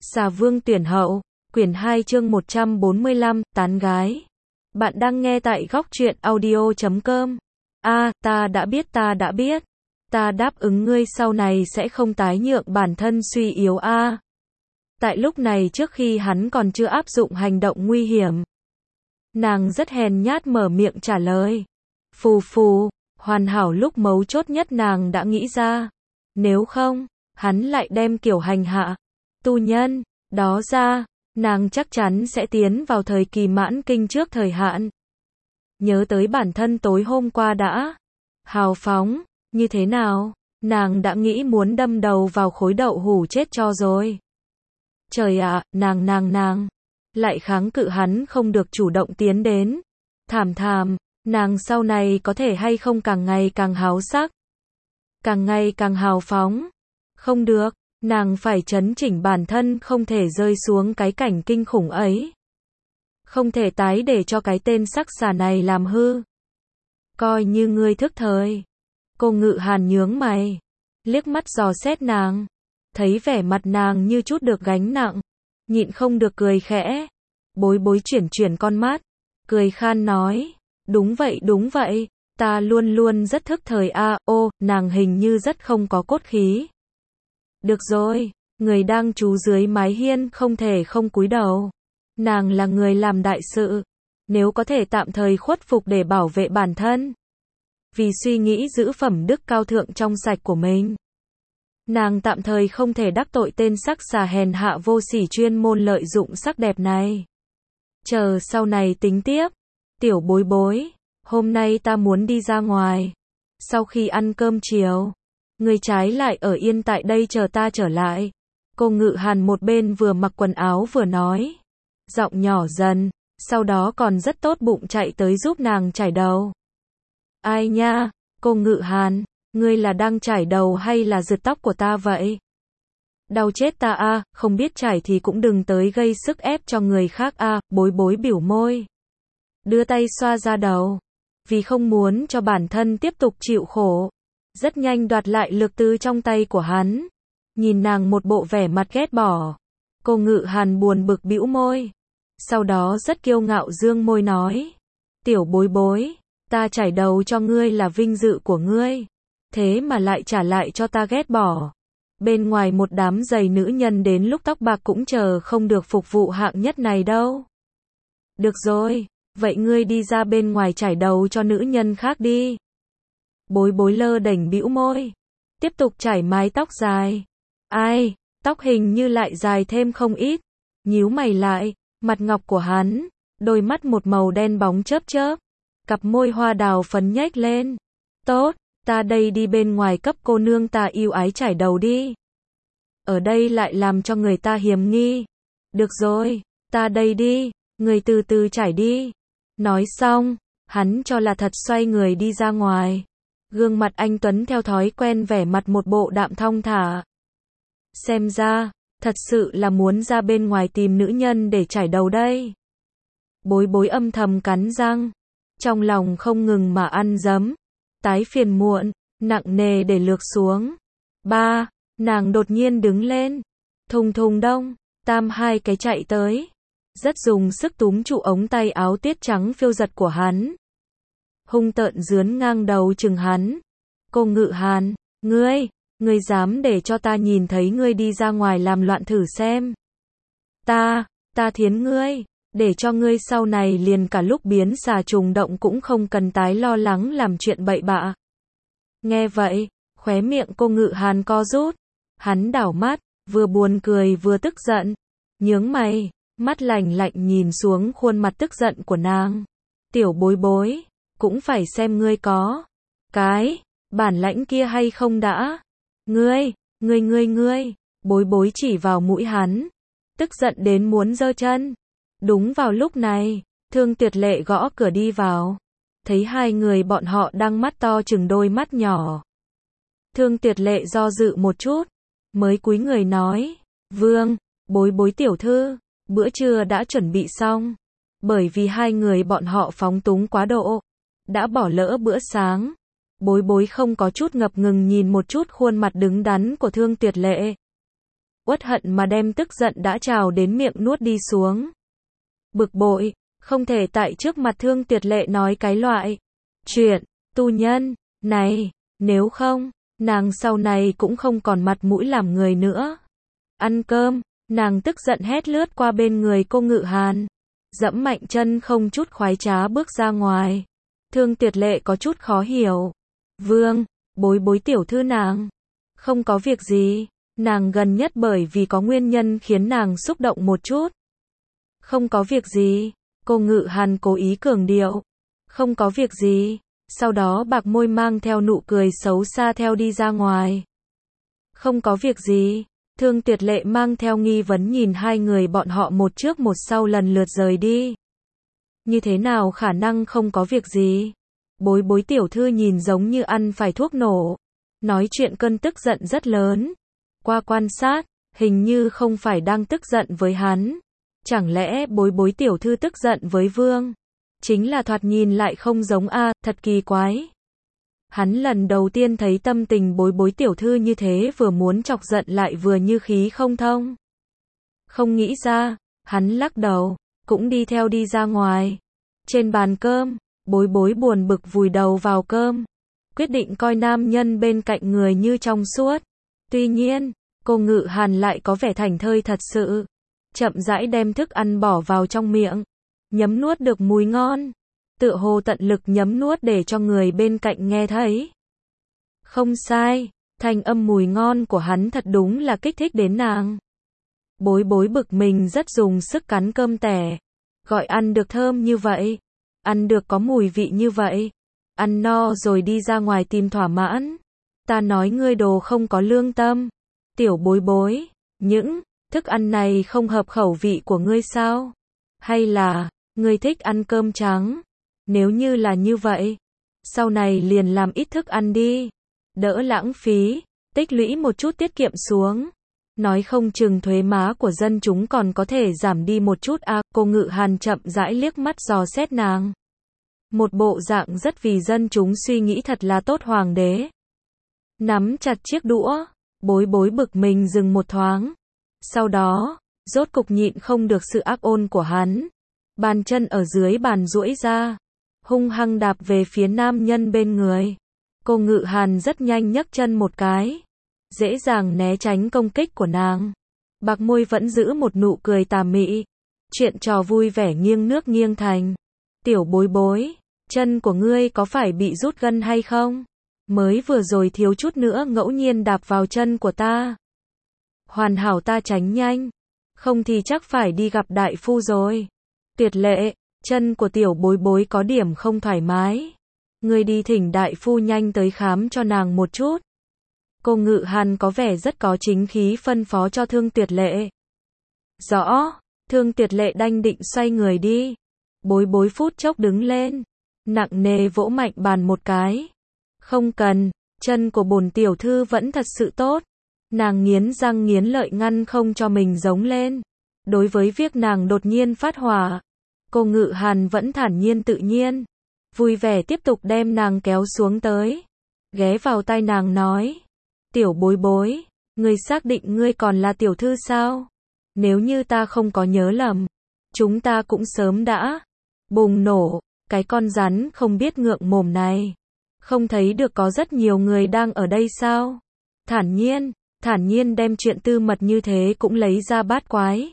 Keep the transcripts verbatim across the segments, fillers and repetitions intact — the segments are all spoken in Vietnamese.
Xà Vương tuyển hậu, quyển hai chương một trăm bốn mươi lăm, tán gái. Bạn đang nghe tại góc truyện audio chấm com. A, ta đã biết ta đã biết. Ta đáp ứng ngươi sau này sẽ không tái nhượng bản thân suy yếu a. Tại lúc này trước khi hắn còn chưa áp dụng hành động nguy hiểm, nàng rất hèn nhát mở miệng trả lời. Phù phù, hoàn hảo lúc mấu chốt nhất nàng đã nghĩ ra. Nếu không, hắn lại đem kiểu hành hạ tu nhân đó ra, nàng chắc chắn sẽ tiến vào thời kỳ mãn kinh trước thời hạn. Nhớ tới bản thân tối hôm qua đã hào phóng như thế nào, nàng đã nghĩ muốn đâm đầu vào khối đậu hủ chết cho rồi. Trời ạ, à, nàng nàng nàng lại kháng cự hắn không được chủ động tiến đến. Thảm thảm, nàng sau này có thể hay không càng ngày càng háo sắc, càng ngày càng hào phóng. Không được, nàng phải trấn chỉnh bản thân, không thể rơi xuống cái cảnh kinh khủng ấy. Không thể tái để cho cái tên sắc xà này làm hư. Coi như ngươi thức thời. Cô Ngự Hàn nhướng mày, liếc mắt dò xét nàng, thấy vẻ mặt nàng như chút được gánh nặng, nhịn không được cười khẽ. Bối bối chuyển chuyển con mắt, cười khan nói, đúng vậy đúng vậy, ta luôn luôn rất thức thời a. À, ô, nàng hình như rất không có cốt khí. Được rồi, người đang trú dưới mái hiên không thể không cúi đầu. Nàng là người làm đại sự, nếu có thể tạm thời khuất phục để bảo vệ bản thân, vì suy nghĩ giữ phẩm đức cao thượng trong sạch của mình, nàng tạm thời không thể đắc tội tên sắc xà hèn hạ vô sỉ chuyên môn lợi dụng sắc đẹp này. Chờ sau này tính tiếp. Tiểu bối bối, hôm nay ta muốn đi ra ngoài. Sau khi ăn cơm chiều, ngươi trái lại ở yên tại đây chờ ta trở lại. Cô Ngự Hàn một bên vừa mặc quần áo vừa nói, giọng nhỏ dần, sau đó còn rất tốt bụng chạy tới giúp nàng chải đầu. Ai nha, cô Ngự Hàn, ngươi là đang chải đầu hay là rượt tóc của ta vậy? Đau chết ta a, à, không biết chải thì cũng đừng tới gây sức ép cho người khác a. À, bối bối biểu môi, đưa tay xoa ra đầu, vì không muốn cho bản thân tiếp tục chịu khổ, rất nhanh đoạt lại lực từ trong tay của hắn. Nhìn nàng một bộ vẻ mặt ghét bỏ, cô Ngự Hàn buồn bực bĩu môi, sau đó rất kiêu ngạo dương môi nói, tiểu bối bối, ta chải đầu cho ngươi là vinh dự của ngươi, thế mà lại trả lại cho ta ghét bỏ. Bên ngoài một đám giày nữ nhân đến lúc tóc bạc cũng chờ không được phục vụ hạng nhất này đâu. Được rồi, vậy ngươi đi ra bên ngoài chải đầu cho nữ nhân khác đi. Bối bối lơ đễnh bĩu môi, tiếp tục chải mái tóc dài. Ai, tóc hình như lại dài thêm không ít. Nhíu mày lại, mặt ngọc của hắn, đôi mắt một màu đen bóng chớp chớp, cặp môi hoa đào phấn nhếch lên. Tốt, ta đây đi bên ngoài cấp cô nương ta yêu ái chải đầu đi. Ở đây lại làm cho người ta hiềm nghi. Được rồi, ta đây đi, người từ từ chải đi. Nói xong, hắn cho là thật xoay người đi ra ngoài. Gương mặt anh tuấn theo thói quen vẻ mặt một bộ đạm thong thả. Xem ra, thật sự là muốn ra bên ngoài tìm nữ nhân để chải đầu đây. Bối bối âm thầm cắn răng, trong lòng không ngừng mà ăn dấm. Tái phiền muộn, nặng nề để lược xuống. Ba, nàng đột nhiên đứng lên. Thùng thùng đông, tam hai cái chạy tới. Rất dùng sức túm trụ ống tay áo tiết trắng phiêu giật của hắn. Hung tợn dướn ngang đầu chừng hắn. Cô Ngự Hàn, ngươi, ngươi dám để cho ta nhìn thấy ngươi đi ra ngoài làm loạn thử xem. Ta, ta thiến ngươi, để cho ngươi sau này liền cả lúc biến xà trùng động cũng không cần tái lo lắng làm chuyện bậy bạ. Nghe vậy, khóe miệng cô Ngự Hàn co rút. Hắn đảo mắt, vừa buồn cười vừa tức giận. Nhướng mày, mắt lạnh lạnh nhìn xuống khuôn mặt tức giận của nàng. Tiểu bối bối, cũng phải xem ngươi có cái bản lãnh kia hay không đã. Ngươi, ngươi ngươi ngươi, bối bối chỉ vào mũi hắn, tức giận đến muốn giơ chân. Đúng vào lúc này, Thương Tuyệt Lệ gõ cửa đi vào, thấy hai người bọn họ đang mắt to chừng đôi mắt nhỏ. Thương Tuyệt Lệ do dự một chút, mới cúi người nói, Vương, bối bối tiểu thư, bữa trưa đã chuẩn bị xong. Bởi vì hai người bọn họ phóng túng quá độ, đã bỏ lỡ bữa sáng. Bối bối không có chút ngập ngừng nhìn một chút khuôn mặt đứng đắn của Thương Tuyệt Lệ. uất hận mà đem tức giận đã trào đến miệng nuốt đi xuống. Bực bội, không thể tại trước mặt Thương Tuyệt Lệ nói cái loại chuyện tu nhân này, nếu không, nàng sau này cũng không còn mặt mũi làm người nữa. Ăn cơm, nàng tức giận hét lướt qua bên người cô Ngự Hàn, dẫm mạnh chân không chút khoái trá bước ra ngoài. Thương Tuyệt Lệ có chút khó hiểu. Vương, Bối Bối tiểu thư nàng. Không có việc gì, nàng gần nhất bởi vì có nguyên nhân khiến nàng xúc động một chút. Không có việc gì, cô Ngự Hàn cố ý cường điệu. Không có việc gì, sau đó bạc môi mang theo nụ cười xấu xa theo đi ra ngoài. Không có việc gì, Thương Tuyệt Lệ mang theo nghi vấn nhìn hai người bọn họ một trước một sau lần lượt rời đi. Như thế nào khả năng không có việc gì? Bối Bối tiểu thư nhìn giống như ăn phải thuốc nổ. Nói chuyện cơn tức giận rất lớn. Qua quan sát, hình như không phải đang tức giận với hắn. Chẳng lẽ Bối Bối tiểu thư tức giận với Vương? Chính là thoạt nhìn lại không giống a, à, thật kỳ quái. Hắn lần đầu tiên thấy tâm tình Bối Bối tiểu thư như thế, vừa muốn chọc giận lại vừa như khí không thông. Không nghĩ ra, hắn lắc đầu, cũng đi theo đi ra ngoài. Trên bàn cơm, Bối Bối buồn bực vùi đầu vào cơm, quyết định coi nam nhân bên cạnh người như trong suốt. Tuy nhiên, cô Ngự Hàn lại có vẻ thảnh thơi thật sự, chậm rãi đem thức ăn bỏ vào trong miệng, nhấm nuốt được mùi ngon, tựa hồ tận lực nhấm nuốt để cho người bên cạnh nghe thấy. Không sai, thanh âm mùi ngon của hắn thật đúng là kích thích đến nàng. Bối Bối bực mình rất dùng sức cắn cơm tẻ, gọi ăn được thơm như vậy, ăn được có mùi vị như vậy, ăn no rồi đi ra ngoài tìm thỏa mãn. Ta nói ngươi đồ không có lương tâm. Tiểu Bối Bối, những thức ăn này không hợp khẩu vị của ngươi sao? Hay là ngươi thích ăn cơm trắng? Nếu như là như vậy, sau này liền làm ít thức ăn đi, đỡ lãng phí, tích lũy một chút tiết kiệm xuống. Nói không chừng thuế má của dân chúng còn có thể giảm đi một chút a. À, cô Ngự Hàn chậm rãi liếc mắt dò xét nàng. Một bộ dạng rất vì dân chúng suy nghĩ, thật là tốt. Hoàng đế nắm chặt chiếc đũa, Bối Bối bực mình dừng một thoáng. Sau đó, rốt cục nhịn không được sự ác ôn của hắn. Bàn chân ở dưới bàn duỗi ra, hung hăng đạp về phía nam nhân bên người. Cô Ngự Hàn rất nhanh nhấc chân một cái, dễ dàng né tránh công kích của nàng. Bạc môi vẫn giữ một nụ cười tà mị. Chuyện trò vui vẻ nghiêng nước nghiêng thành. Tiểu Bối Bối, chân của ngươi có phải bị rút gân hay không? Mới vừa rồi thiếu chút nữa ngẫu nhiên đạp vào chân của ta. Hoàn hảo ta tránh nhanh, không thì chắc phải đi gặp đại phu rồi. Tuyệt Lệ, chân của Tiểu Bối Bối có điểm không thoải mái. Ngươi đi thỉnh đại phu nhanh tới khám cho nàng một chút. Cô Ngự Hàn có vẻ rất có chính khí phân phó cho Thương Tuyệt Lệ. Rõ, Thương Tuyệt Lệ đanh định xoay người đi. Bối Bối phút chốc đứng lên, nặng nề vỗ mạnh bàn một cái. Không cần, chân của bổn tiểu thư vẫn thật sự tốt. Nàng nghiến răng nghiến lợi ngăn không cho mình giống lên. Đối với việc nàng đột nhiên phát hỏa, cô Ngự Hàn vẫn thản nhiên tự nhiên, vui vẻ tiếp tục đem nàng kéo xuống tới, ghé vào tai nàng nói. Tiểu Bối Bối, ngươi xác định ngươi còn là tiểu thư sao? Nếu như ta không có nhớ lầm, chúng ta cũng sớm đã bùng nổ. Cái con rắn không biết ngượng mồm này, không thấy được có rất nhiều người đang ở đây sao? Thản nhiên, thản nhiên đem chuyện tư mật như thế cũng lấy ra bát quái.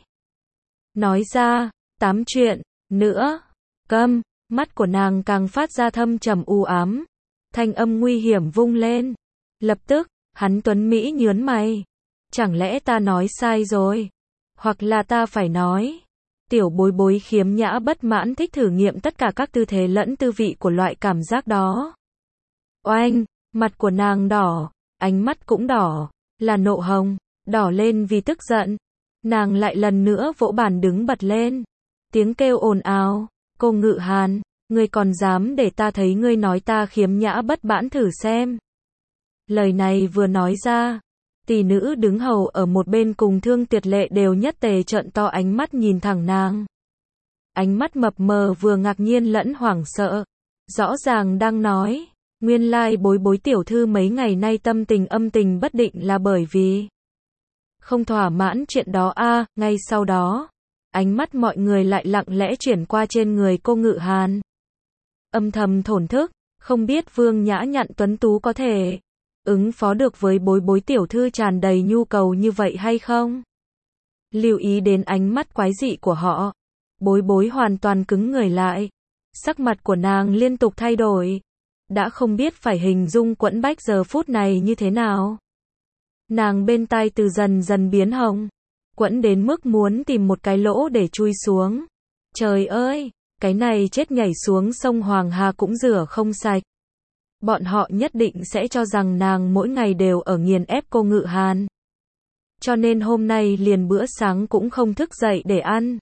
Nói ra, tám chuyện, nữa, câm, mắt của nàng càng phát ra thâm trầm u ám. Thanh âm nguy hiểm vung lên. Lập tức, hắn tuấn Mỹ nhướng mày. Chẳng lẽ ta nói sai rồi? Hoặc là ta phải nói. Tiểu Bối Bối khiếm nhã bất mãn thích thử nghiệm tất cả các tư thế lẫn tư vị của loại cảm giác đó. Oanh, mặt của nàng đỏ, ánh mắt cũng đỏ, là nộ hồng, đỏ lên vì tức giận. Nàng lại lần nữa vỗ bàn đứng bật lên. Tiếng kêu ồn ào, cô Ngự Hàn, ngươi còn dám để ta thấy ngươi nói ta khiếm nhã bất mãn thử xem. Lời này vừa nói ra, tỷ nữ đứng hầu ở một bên cùng Thương Tuyệt Lệ đều nhất tề trợn to ánh mắt nhìn thẳng nàng. Ánh mắt mập mờ vừa ngạc nhiên lẫn hoảng sợ. Rõ ràng đang nói, nguyên lai Bối Bối tiểu thư mấy ngày nay tâm tình âm tình bất định là bởi vì Không thỏa mãn chuyện đó a, ngay sau đó, ánh mắt mọi người lại lặng lẽ chuyển qua trên người cô Ngự Hàn. Âm thầm thổn thức, không biết Vương Nhã Nhặn tuấn tú có thể ứng phó được với Bối Bối tiểu thư tràn đầy nhu cầu như vậy hay không? Lưu ý đến ánh mắt quái dị của họ, Bối Bối hoàn toàn cứng người lại. Sắc mặt của nàng liên tục thay đổi. Đã không biết phải hình dung Quẫn Bách giờ phút này như thế nào. Nàng bên tai từ dần dần biến hồng. Quẫn đến mức muốn tìm một cái lỗ để chui xuống. Trời ơi, cái này chết nhảy xuống sông Hoàng Hà cũng rửa không sạch. Bọn họ nhất định sẽ cho rằng nàng mỗi ngày đều ở nghiền ép cô Ngự Hàn. Cho nên hôm nay liền bữa sáng cũng không thức dậy để ăn.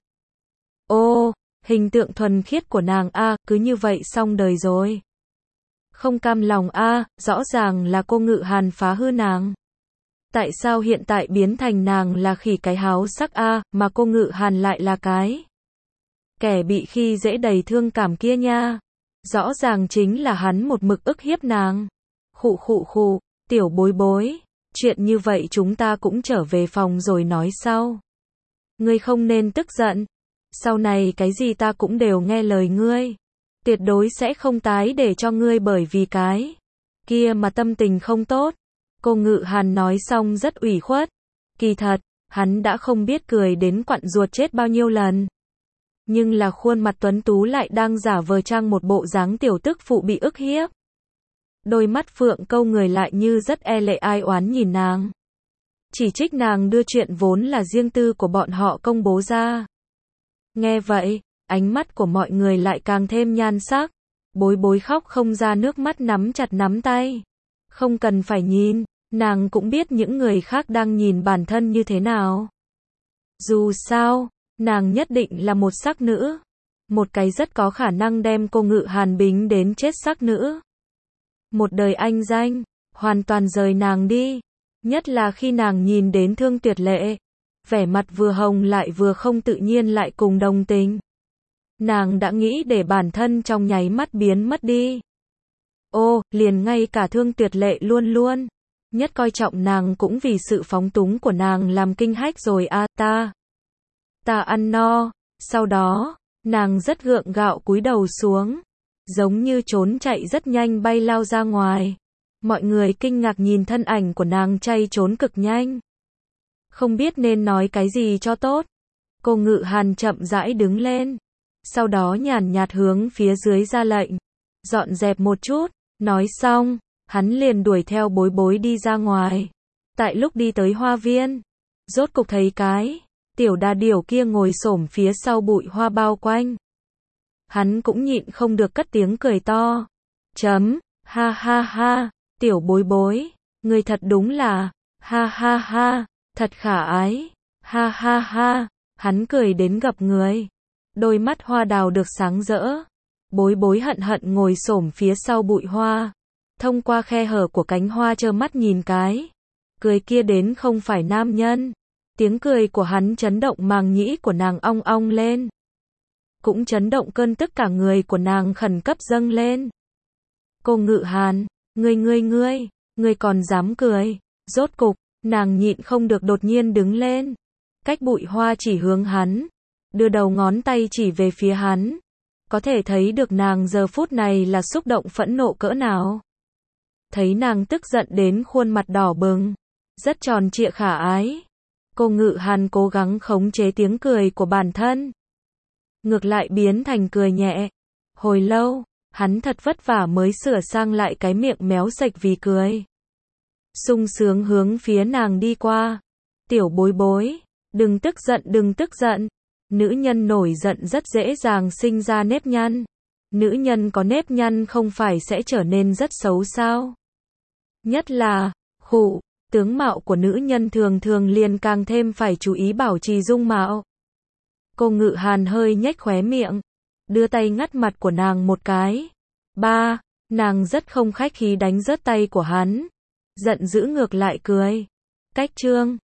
Ô, hình tượng thuần khiết của nàng a, cứ như vậy xong đời rồi. Không cam lòng a, rõ ràng là cô Ngự Hàn phá hư nàng. Tại sao hiện tại biến thành nàng là khỉ cái háo sắc a, mà cô Ngự Hàn lại là cái kẻ bị khi dễ đầy thương cảm kia nha. Rõ ràng chính là hắn một mực ức hiếp nàng. Khụ khụ khụ, tiểu Bối Bối, chuyện như vậy chúng ta cũng trở về phòng rồi nói sau. Ngươi không nên tức giận. Sau này cái gì ta cũng đều nghe lời ngươi. Tuyệt đối sẽ không tái để cho ngươi bởi vì cái kia mà tâm tình không tốt. Cô Ngự Hàn nói xong rất ủy khuất. Kỳ thật, hắn đã không biết cười đến quặn ruột chết bao nhiêu lần. Nhưng là khuôn mặt tuấn tú lại đang giả vờ trang một bộ dáng tiểu tức phụ bị ức hiếp. Đôi mắt phượng câu người lại như rất e lệ ai oán nhìn nàng. Chỉ trích nàng đưa chuyện vốn là riêng tư của bọn họ công bố ra. Nghe vậy, ánh mắt của mọi người lại càng thêm nhan sắc. Bối Bối khóc không ra nước mắt nắm chặt nắm tay. Không cần phải nhìn, nàng cũng biết những người khác đang nhìn bản thân như thế nào. Dù sao, nàng nhất định là một sắc nữ. Một cái rất có khả năng đem cô Ngự Hàn bính đến chết sắc nữ. Một đời anh danh, hoàn toàn rời nàng đi. Nhất là khi nàng nhìn đến Thương Tuyệt Lệ. Vẻ mặt vừa hồng lại vừa không tự nhiên lại cùng đồng tình. Nàng đã nghĩ để bản thân trong nháy mắt biến mất đi. Ô, liền ngay cả Thương Tuyệt Lệ luôn luôn nhất coi trọng nàng cũng vì sự phóng túng của nàng làm kinh hách rồi a, à, ta. Ta ăn no, sau đó, nàng rất gượng gạo cúi đầu xuống, giống như trốn chạy rất nhanh bay lao ra ngoài. Mọi người kinh ngạc nhìn thân ảnh của nàng chay trốn cực nhanh. Không biết nên nói cái gì cho tốt. Cô Ngự Hàn chậm rãi đứng lên, sau đó nhàn nhạt hướng phía dưới ra lệnh, dọn dẹp một chút, nói xong, hắn liền đuổi theo Bối Bối đi ra ngoài. Tại lúc đi tới hoa viên, rốt cục thấy cái tiểu đà điểu kia ngồi xổm phía sau bụi hoa bao quanh. Hắn cũng nhịn không được cất tiếng cười to. Chấm, ha ha ha, tiểu Bối Bối, người thật đúng là, ha ha ha, thật khả ái, ha ha ha, hắn cười đến gập người. Đôi mắt hoa đào được sáng rỡ. Bối Bối hận hận ngồi xổm phía sau bụi hoa. Thông qua khe hở của cánh hoa trơ mắt nhìn cái cười kia đến không phải nam nhân. Tiếng cười của hắn chấn động màng nhĩ của nàng ong ong lên. Cũng chấn động cơn tức cả người của nàng khẩn cấp dâng lên. Cô Ngự Hàn, ngươi ngươi ngươi, ngươi còn dám cười. Rốt cục, nàng nhịn không được đột nhiên đứng lên. Cách bụi hoa chỉ hướng hắn. Đưa đầu ngón tay chỉ về phía hắn. Có thể thấy được nàng giờ phút này là xúc động phẫn nộ cỡ nào. Thấy nàng tức giận đến khuôn mặt đỏ bừng. Rất tròn trịa khả ái. Cô Ngự Hàn cố gắng khống chế tiếng cười của bản thân. Ngược lại biến thành cười nhẹ. Hồi lâu, hắn thật vất vả mới sửa sang lại cái miệng méo sạch vì cười. Sung sướng hướng phía nàng đi qua. Tiểu Bối Bối, đừng tức giận đừng tức giận. Nữ nhân nổi giận rất dễ dàng sinh ra nếp nhăn. Nữ nhân có nếp nhăn không phải sẽ trở nên rất xấu sao? Nhất là, khụ, tướng mạo của nữ nhân thường thường liền càng thêm phải chú ý bảo trì dung mạo. Cô Ngự Hàn hơi nhếch khóe miệng, đưa tay ngắt mặt của nàng một cái. Ba, nàng rất không khách khí đánh rớt tay của hắn. Giận dữ ngược lại cười. Cách trương,